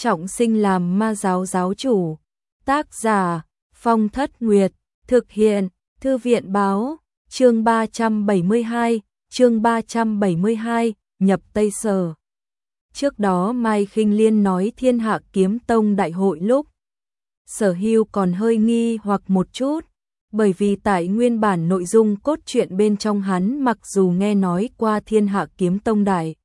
trọng sinh làm ma giáo giáo chủ. Tác giả Phong Thất Nguyệt, thực hiện Thư viện Báo, chương 372, nhập Tây Sở. Trước đó Mai Khinh Liên nói Thiên Hạ Kiếm Tông đại hội lúc, Sở Hưu còn hơi nghi hoặc một chút, bởi vì tại nguyên bản nội dung cốt truyện bên trong hắn mặc dù nghe nói qua Thiên Hạ Kiếm Tông đại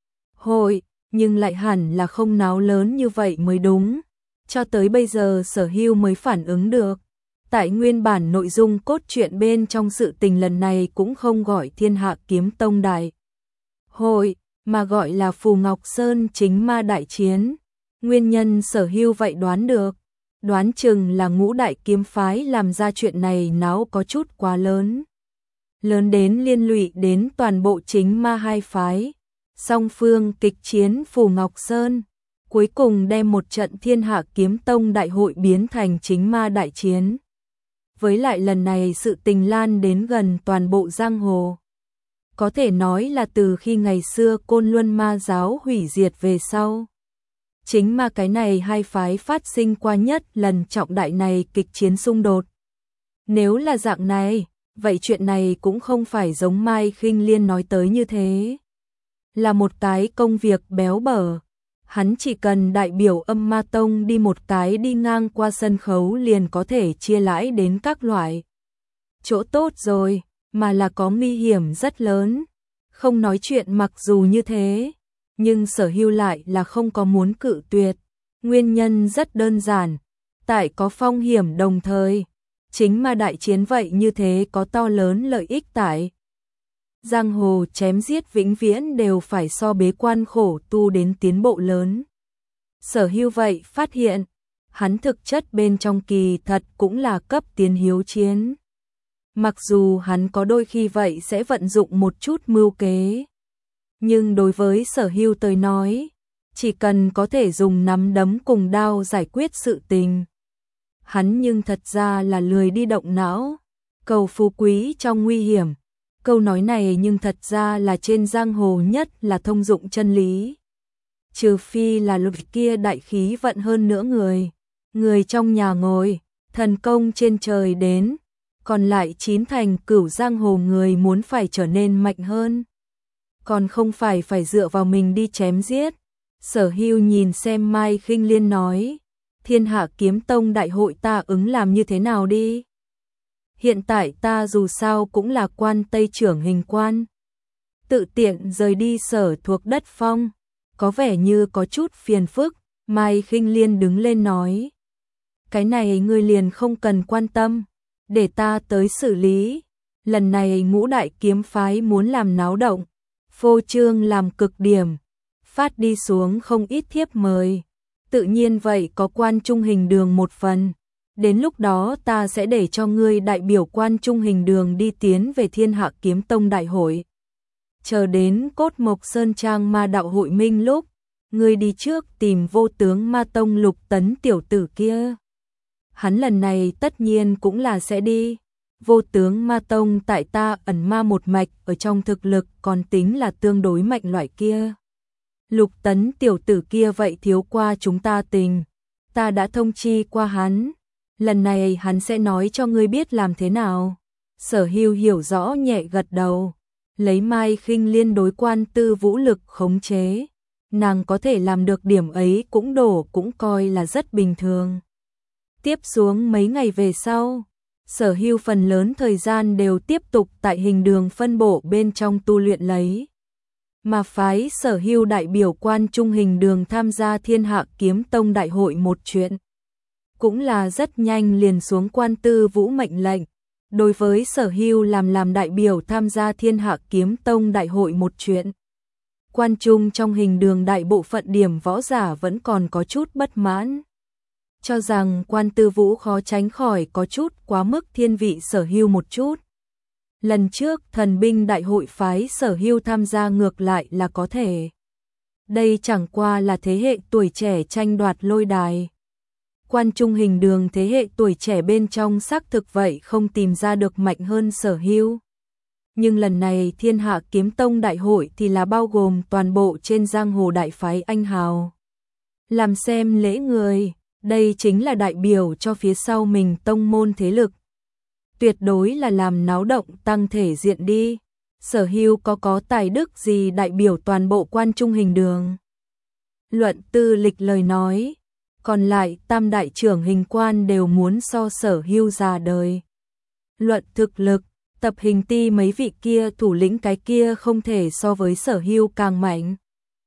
hội, nhưng lại hẳn là không náo lớn như vậy mới đúng. Cho tới bây giờ Sở Hưu mới phản ứng được, tại nguyên bản nội dung cốt truyện bên trong sự tình lần này cũng không gọi Thiên Hạ Kiếm Tông đại hội, mà gọi là Phù Ngọc Sơn chính ma đại chiến. Nguyên nhân Sở Hưu vậy đoán được, đoán chừng là ngũ đại kiếm phái làm ra chuyện này náo có chút quá lớn. Lớn đến liên lụy đến toàn bộ chính ma hai phái. Song phương kịch chiến Phù Ngọc Sơn, cuối cùng đem một trận Thiên Hạ Kiếm Tông đại hội biến thành chính ma đại chiến. Với lại lần này sự tình lan đến gần toàn bộ giang hồ. Có thể nói là từ khi ngày xưa Côn Luân ma giáo hủy diệt về sau. Chính ma cái này hai phái phát sinh qua nhất lần trọng đại này kịch chiến xung đột. Nếu là dạng này, vậy chuyện này cũng không phải giống Mai Khinh Liên nói tới như thế. Là một cái công việc béo bở. Hắn chỉ cần đại biểu Âm Ma Tông đi một cái đi ngang qua sân khấu liền có thể chia lãi đến các loại chỗ tốt rồi, mà là có nguy hiểm rất lớn. Không nói chuyện mặc dù như thế, nhưng Sở Hưu lại là không có muốn cự tuyệt. Nguyên nhân rất đơn giản, tại có phong hiểm đồng thời, chính ma đại chiến vậy như thế có to lớn lợi ích tại. Giang hồ chém giết vĩnh viễn đều phải so bế quan khổ tu đến tiến bộ lớn. Sở Hưu vậy phát hiện, hắn thực chất bên trong kỳ thật cũng là cấp tiến hiếu chiến. Mặc dù hắn có đôi khi vậy sẽ vận dụng một chút mưu kế, nhưng đối với Sở Hưu tới nói, chỉ cần có thể dùng nắm đấm cùng đao giải quyết sự tình. Hắn nhưng thật ra là lười đi động não, cầu phú quý trong nguy hiểm. Câu nói này nhưng thật ra là trên giang hồ nhất là thông dụng chân lý. Trừ phi là lúc kia đại khí vận hơn nữa người trong nhà ngồi, thần công trên trời đến, còn lại 9 thành cửu giang hồ người muốn phải trở nên mạnh hơn. Còn không phải dựa vào mình đi chém giết. Sở Hưu nhìn xem Mai Khinh Liên nói, Thiên Hạ Kiếm Tông đại hội ta ứng làm như thế nào đi? Hiện tại ta dù sao cũng là quan Tây trưởng hình quan. Tự tiện rời đi sở thuộc đất phong, có vẻ như có chút phiền phức. Mai Khinh Liên đứng lên nói, cái này ngươi liền không cần quan tâm, để ta tới xử lý. Lần này ngũ đại kiếm phái muốn làm náo động, phô trương làm cực điểm, phát đi xuống không ít thiếp mời. Tự nhiên vậy có Quan Trung Hình Đường một phần. Đến lúc đó ta sẽ để cho ngươi đại biểu Quan Trung Hình Đường đi tiến về Thiên Hạ Kiếm Tông đại hội. Chờ đến Cốt Mộc Sơn Trang ma đạo hội minh lúc, ngươi đi trước tìm Vô Tướng Ma Tông Lục Tấn tiểu tử kia. Hắn lần này tất nhiên cũng là sẽ đi. Vô Tướng Ma Tông tại ta ẩn ma một mạch ở trong thực lực còn tính là tương đối mạnh loại kia. Lục Tấn tiểu tử kia vậy thiếu qua chúng ta tình. Ta đã thông chi qua hắn. Lần này hắn sẽ nói cho ngươi biết làm thế nào. Sở Hưu hiểu rõ nhẹ gật đầu. Lấy Mai Khinh Liên đối Quan Tư vũ lực khống chế, nàng có thể làm được điểm ấy cũng coi là rất bình thường. Tiếp xuống mấy ngày về sau, Sở Hưu phần lớn thời gian đều tiếp tục tại Hình Đường phân bổ bên trong tu luyện lấy. Mà phái Sở Hưu đại biểu Quan Trung Hình Đường tham gia Thiên Hạ Kiếm Tông đại hội một chuyện, cũng là rất nhanh liền xuống Quan Tư vũ mệnh lệnh. Đối với Sở Hưu làm đại biểu tham gia Thiên Hạ Kiếm Tông đại hội một chuyện, Quan Trung trong Hình Đường đại bộ phận điểm võ giả vẫn còn có chút bất mãn, cho rằng Quan Tư vũ khó tránh khỏi có chút quá mức thiên vị Sở Hưu một chút. Lần trước thần binh đại hội phái Sở Hưu tham gia ngược lại là có thể. Đây chẳng qua là thế hệ tuổi trẻ tranh đoạt lôi đài. Quan Trung Hình Đường thế hệ tuổi trẻ bên trong xác thực vậy không tìm ra được mạnh hơn Sở Hưu. Nhưng lần này Thiên Hạ Kiếm Tông đại hội thì là bao gồm toàn bộ trên giang hồ đại phái anh hào. làm xem lễ người, đây chính là đại biểu cho phía sau mình tông môn thế lực. Tuyệt đối là làm náo động tăng thể diện đi. Sở Hưu có tài đức gì đại biểu toàn bộ quan trung hình đường. Luận tư lịch lời nói, còn lại tam đại trưởng hình quan đều muốn so Sở Hưu già đời. Luận thực lực, tập hình ti mấy vị kia thủ lĩnh cái kia không thể so với Sở Hưu càng mạnh.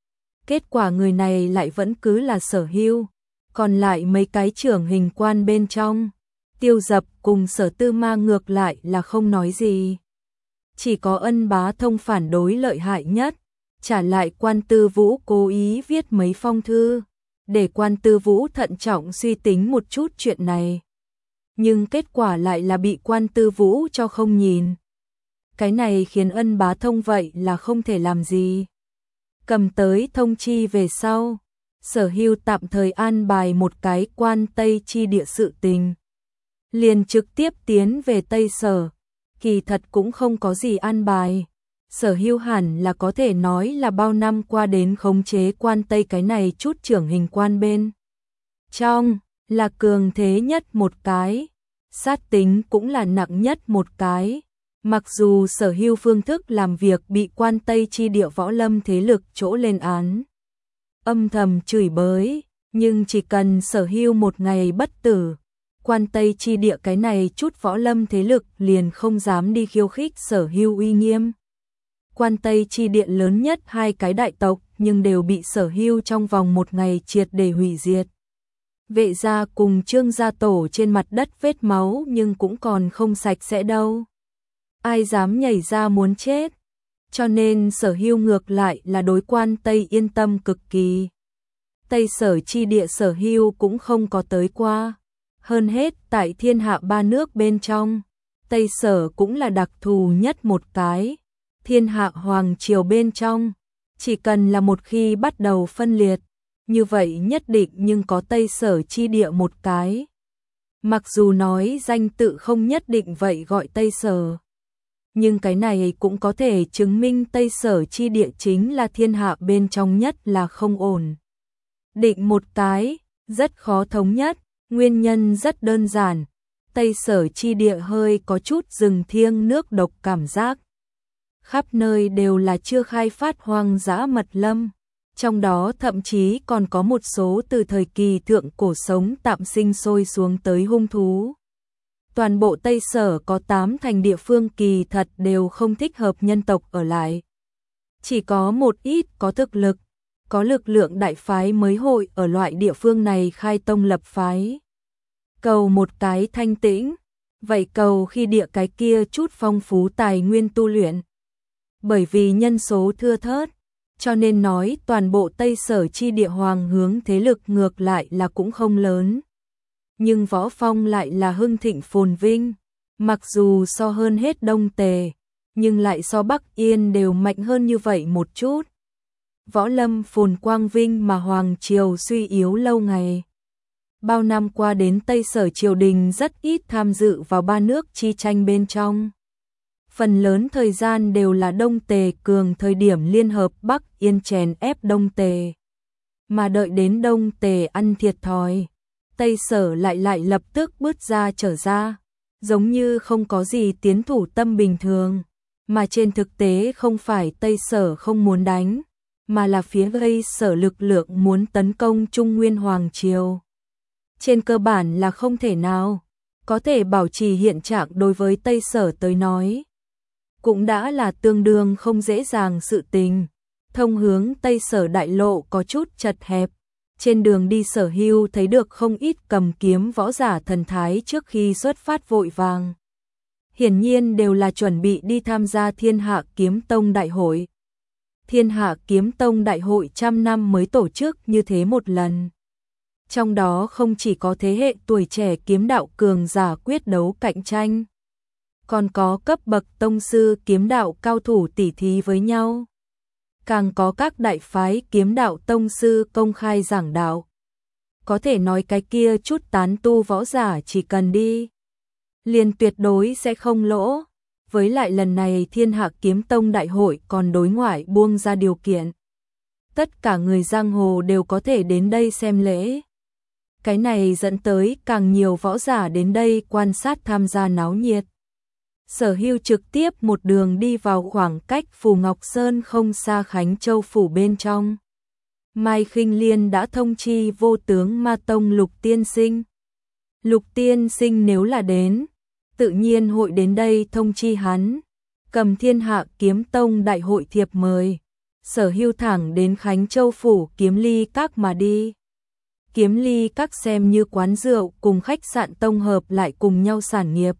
Kết quả người này lại vẫn cứ là Sở Hưu, còn lại mấy cái trưởng hình quan bên trong, Tiêu Dập cùng Sở Tư Ma ngược lại là không nói gì. Chỉ có Ân Bá Thông phản đối lợi hại nhất, trả lại Quan Tư Vũ cố ý viết mấy phong thư, để Quan Tư Vũ thận trọng suy tính một chút chuyện này. Nhưng kết quả lại là bị Quan Tư Vũ cho không nhìn. Cái này khiến Ân Bá Thông vậy là không thể làm gì. Cầm tới thông chi về sau, Sở Hưu tạm thời an bài một cái quan Tây chi địa sự tình. Liền trực tiếp tiến về Tây Sở, kỳ thật cũng không có gì an bài. Sở Hưu hẳn là có thể nói là bao năm qua đến khống chế quan Tây cái này chút trưởng hình quan bên trong, là cường thế nhất một cái, sát tính cũng là nặng nhất một cái. Mặc dù Sở Hưu phương thức làm việc bị quan Tây chi địa võ lâm thế lực chỗ lên án, âm thầm chửi bới, nhưng chỉ cần Sở Hưu một ngày bất tử, quan Tây chi địa cái này chút võ lâm thế lực liền không dám đi khiêu khích Sở Hưu uy nghiêm. Quan Tây chi địa lớn nhất hai cái đại tộc nhưng đều bị Sở Hưu trong vòng một ngày triệt để hủy diệt. Vệ gia cùng Trương gia tổ trên mặt đất vết máu nhưng cũng còn không sạch sẽ đâu. Ai dám nhảy ra muốn chết. Cho nên Sở Hưu ngược lại là đối quan Tây yên tâm cực kỳ. Tây Sở chi địa Sở Hưu cũng không có tới qua. Hơn hết tại thiên hạ ba nước bên trong, Tây Sở cũng là đặc thù nhất một cái. Thiên hạ hoàng triều bên trong, chỉ cần là một khi bắt đầu phân liệt, như vậy nhất định nhưng có Tây Sở chi địa một cái. Mặc dù nói danh tự không nhất định vậy gọi Tây Sở, nhưng cái này cũng có thể chứng minh Tây Sở chi địa chính là thiên hạ bên trong nhất là không ổn. Định một cái, rất khó thống nhất, nguyên nhân rất đơn giản, Tây Sở chi địa hơi có chút rừng thiêng nước độc cảm giác. Khắp nơi đều là chưa khai phát hoang dã mật lâm, trong đó thậm chí còn có một số từ thời kỳ thượng cổ sống tạm sinh sôi xuống tới hung thú. Toàn bộ Tây Sở có 8 thành địa phương kỳ thật đều không thích hợp nhân tộc ở lại. Chỉ có một ít có thực lực, có lực lượng đại phái mới hội ở loại địa phương này khai tông lập phái. Cầu một cái thanh tĩnh, vậy cầu khi địa cái kia chút phong phú tài nguyên tu luyện. Bởi vì nhân số thưa thớt, cho nên nói toàn bộ Tây Sở chi địa hoàng hướng thế lực ngược lại là cũng không lớn. Nhưng võ phong lại là hưng thịnh phồn vinh, mặc dù so hơn hết Đông Tề, nhưng lại so Bắc Yên đều mạnh hơn như vậy một chút. Võ lâm phồn quang vinh mà hoàng triều suy yếu lâu ngày. Bao năm qua đến Tây Sở triều đình rất ít tham dự vào ba nước chi tranh bên trong. Phần lớn thời gian đều là Đông Tề cường thời điểm liên hợp Bắc Yên chèn ép Đông Tề. Mà đợi đến Đông Tề ăn thiệt thòi, Tây Sở lại lập tức bứt ra trở ra, giống như không có gì tiến thủ tâm bình thường. Mà trên thực tế không phải Tây Sở không muốn đánh, mà là phía Tây Sở lực lượng muốn tấn công Trung Nguyên Hoàng Triều. Trên cơ bản là không thể nào, có thể bảo trì hiện trạng đối với Tây Sở tới nói. Cũng đã là tương đương không dễ dàng sự tình. Thông hướng Tây Sở đại lộ có chút chật hẹp. Trên đường đi Sở Hưu thấy được không ít cầm kiếm võ giả thần thái trước khi xuất phát vội vàng. Hiển nhiên đều là chuẩn bị đi tham gia Thiên Hạ Kiếm Tông Đại hội. Thiên Hạ Kiếm Tông Đại hội 100 năm mới tổ chức như thế một lần. Trong đó không chỉ có thế hệ tuổi trẻ kiếm đạo cường giả quyết đấu cạnh tranh, còn có cấp bậc tông sư kiếm đạo cao thủ tỉ thí với nhau. Càng có các đại phái kiếm đạo tông sư công khai giảng đạo. Có thể nói cái kia chút tán tu võ giả chỉ cần đi, liền tuyệt đối sẽ không lỗ. Với lại lần này Thiên Hạ Kiếm Tông Đại hội còn đối ngoại buông ra điều kiện. tất cả người giang hồ đều có thể đến đây xem lễ. Cái này dẫn tới càng nhiều võ giả đến đây quan sát tham gia náo nhiệt. Sở Hưu trực tiếp một đường đi vào khoảng cách Phù Ngọc Sơn không xa Khánh Châu phủ bên trong. Mai Khinh Liên đã thông chi vô tướng Ma Tông Lục tiên sinh. Lục tiên sinh nếu là đến, tự nhiên hội đến đây thông chi hắn. Cầm Thiên Hạ Kiếm Tông đại hội thiệp mời, Sở Hưu thẳng đến Khánh Châu phủ Kiếm Ly Các mà đi. Kiếm Ly Các xem như quán rượu cùng khách sạn tông hợp lại cùng nhau sản nghiệp.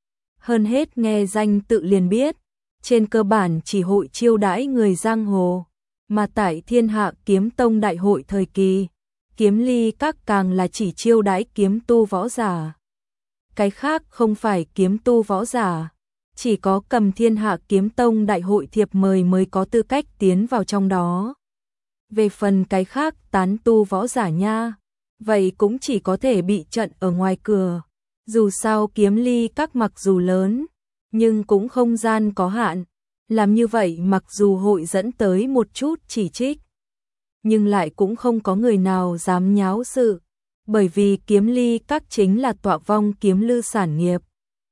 Hơn hết nghe danh tự liền biết, trên cơ bản chỉ hội chiêu đãi người giang hồ, mà tại Thiên Hạ Kiếm Tông đại hội thời kỳ, Kiếm Ly Các càng là chỉ chiêu đãi kiếm tu võ giả. Cái khác không phải kiếm tu võ giả, chỉ có cầm Thiên Hạ Kiếm Tông đại hội thiệp mời mới có tư cách tiến vào trong đó. Về phần cái khác tán tu võ giả nha, vậy cũng chỉ có thể bị trận ở ngoài cửa. Dù sao Kiếm Ly Các mặc dù lớn, nhưng cũng không gian có hạn. Làm như vậy mặc dù hội dẫn tới một chút chỉ trích, nhưng lại cũng không có người nào dám nháo sự. Bởi vì Kiếm Ly Các chính là Tọa Vong Kiếm Lư sản nghiệp.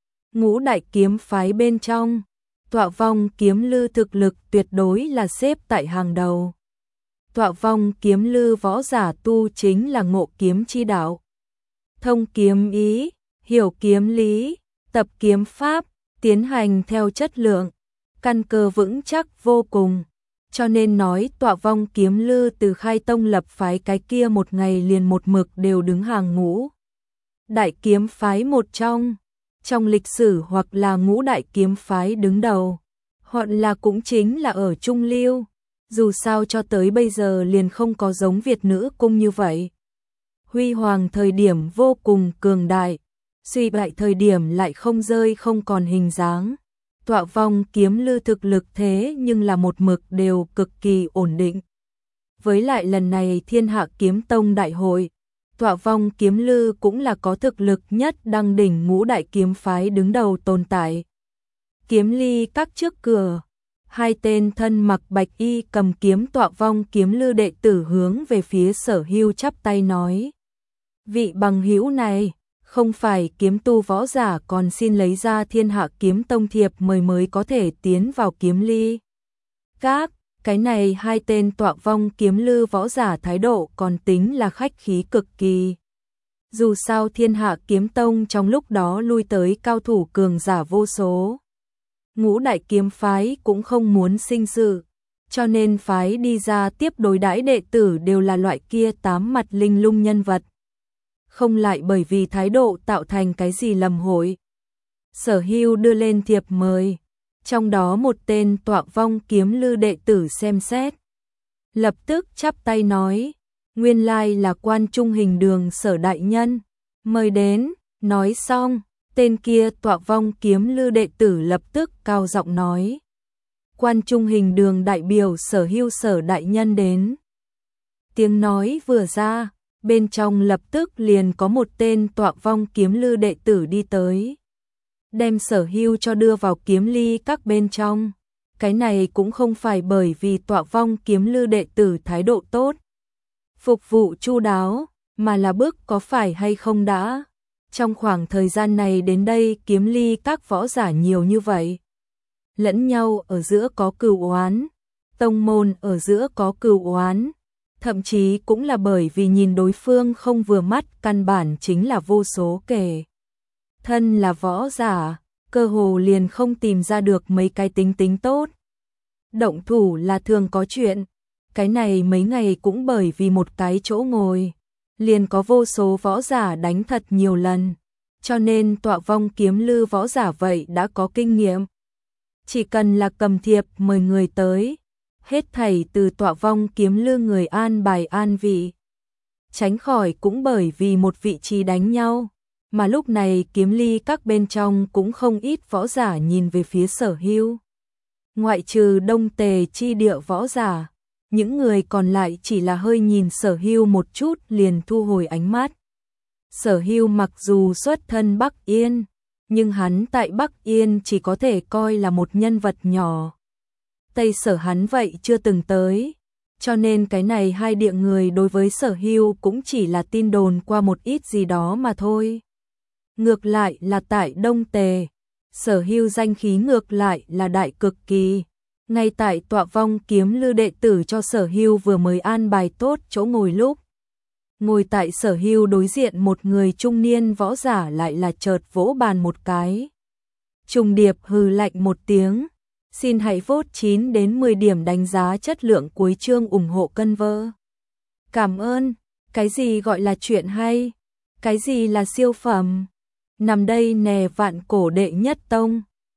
Ngũ đại kiếm phái bên trong, Tọa Vong Kiếm Lư thực lực tuyệt đối là xếp tại hàng đầu. Tọa Vong Kiếm Lư võ giả tu chính là ngộ kiếm chi đạo. Thông kiếm ý, hiểu kiếm lý, tập kiếm pháp, tiến hành theo chất lượng, căn cơ vững chắc vô cùng. Cho nên nói Tọa Vong Kiếm Lư từ khai tông lập phái cái kia một ngày liền một mực đều đứng hàng ngũ đại kiếm phái một trong lịch sử, hoặc là ngũ đại kiếm phái đứng đầu, hoặc là cũng chính là ở trung lưu. Dù sao cho tới bây giờ liền không có giống Việt Nữ Cung như vậy. Huy hoàng thời điểm vô cùng cường đại, suy bại thời điểm lại không rơi không còn hình dáng. Tọa Vong Kiếm Lư thực lực thế nhưng là một mực đều cực kỳ ổn định. Với lại lần này Thiên Hạ Kiếm Tông đại hội, Tọa Vong Kiếm Lư cũng là có thực lực nhất đăng đỉnh ngũ đại kiếm phái đứng đầu tồn tại. Kiếm Ly Các trước cửa, hai tên thân mặc bạch y cầm kiếm Tọa Vong Kiếm Lư đệ tử hướng về phía Sở Hưu chắp tay nói: vị bằng hữu này, không phải kiếm tu võ giả, còn xin lấy ra Thiên Hạ Kiếm Tông thiệp mời mới có thể tiến vào Kiếm Ly Các. Cái này hai tên Tọa Vong Kiếm Lư võ giả thái độ còn tính là khách khí cực kỳ. Dù sao Thiên Hạ Kiếm Tông trong lúc đó lui tới cao thủ cường giả vô số. Ngũ đại kiếm phái cũng không muốn sinh sự, cho nên phái đi ra tiếp đối đãi đệ tử đều là loại kia tám mặt linh lung nhân vật. Không lại bởi vì thái độ tạo thành cái gì lầm hội. Sở Hưu đưa lên thiệp mời, trong đó một tên Tọa Vong Kiếm Lư đệ tử xem xét, lập tức chắp tay nói: nguyên lai là Quan Trung Hình Đường Sở đại nhân, mời đến. Nói xong, tên kia Tọa Vong Kiếm Lư đệ tử lập tức cao giọng nói: Quan Trung Hình Đường đại biểu Sở Hưu Sở đại nhân đến. Tiếng nói vừa ra, bên trong lập tức liền có một tên Tọa Vong Kiếm Lư đệ tử đi tới, đem Sở Hưu cho đưa vào Kiếm Ly Các bên trong. Cái này cũng không phải bởi vì Tọa Vong Kiếm Lư đệ tử thái độ tốt, phục vụ chu đáo, mà là bước có phải hay không đã. Trong khoảng thời gian này đến đây Kiếm Ly Các võ giả nhiều như vậy, lẫn nhau ở giữa có cừu oán, tông môn ở giữa có cừu oán, thậm chí cũng là bởi vì nhìn đối phương không vừa mắt, căn bản chính là vô số kể. Thân là võ giả, cơ hồ liền không tìm ra được mấy cái tính tốt. Động thủ là thường có chuyện, cái này mấy ngày cũng bởi vì một cái chỗ ngồi, liền có vô số võ giả đánh thật nhiều lần, cho nên Tọa Vong Kiếm Lư võ giả vậy đã có kinh nghiệm. Chỉ cần là cầm thiệp mời người tới, hết thảy từ Tọa Vong Kiếm Lư người an bài an vị. Tránh khỏi cũng bởi vì một vị trí đánh nhau, mà lúc này Kiếm Ly Các bên trong cũng không ít võ giả nhìn về phía Sở Hưu. Ngoại trừ Đông Tề chi địa võ giả, những người còn lại chỉ là hơi nhìn Sở Hưu một chút liền thu hồi ánh mắt. Sở Hưu mặc dù xuất thân Bắc Yên, nhưng hắn tại Bắc Yên chỉ có thể coi là một nhân vật nhỏ. Tây Sở hắn vậy chưa từng tới, cho nên cái này hai địa người đối với Sở Hưu cũng chỉ là tin đồn qua một ít gì đó mà thôi. Ngược lại là tại Đông Tề, Sở Hưu danh khí ngược lại là đại cực kỳ. Ngay tại tọa vong kiếm lư đệ tử cho Sở Hưu vừa mới an bài tốt chỗ ngồi lúc. Ngồi tại Sở Hưu đối diện một người trung niên võ giả lại là chợt vỗ bàn một cái. Trùng điệp hừ lạnh một tiếng. Xin hãy vote 9 đến 10 điểm đánh giá chất lượng cuối chương ủng hộ cân vơ. Cảm ơn. Cái gì gọi là chuyện hay? Cái gì là siêu phẩm? Nằm đây nè vạn cổ đệ nhất tông.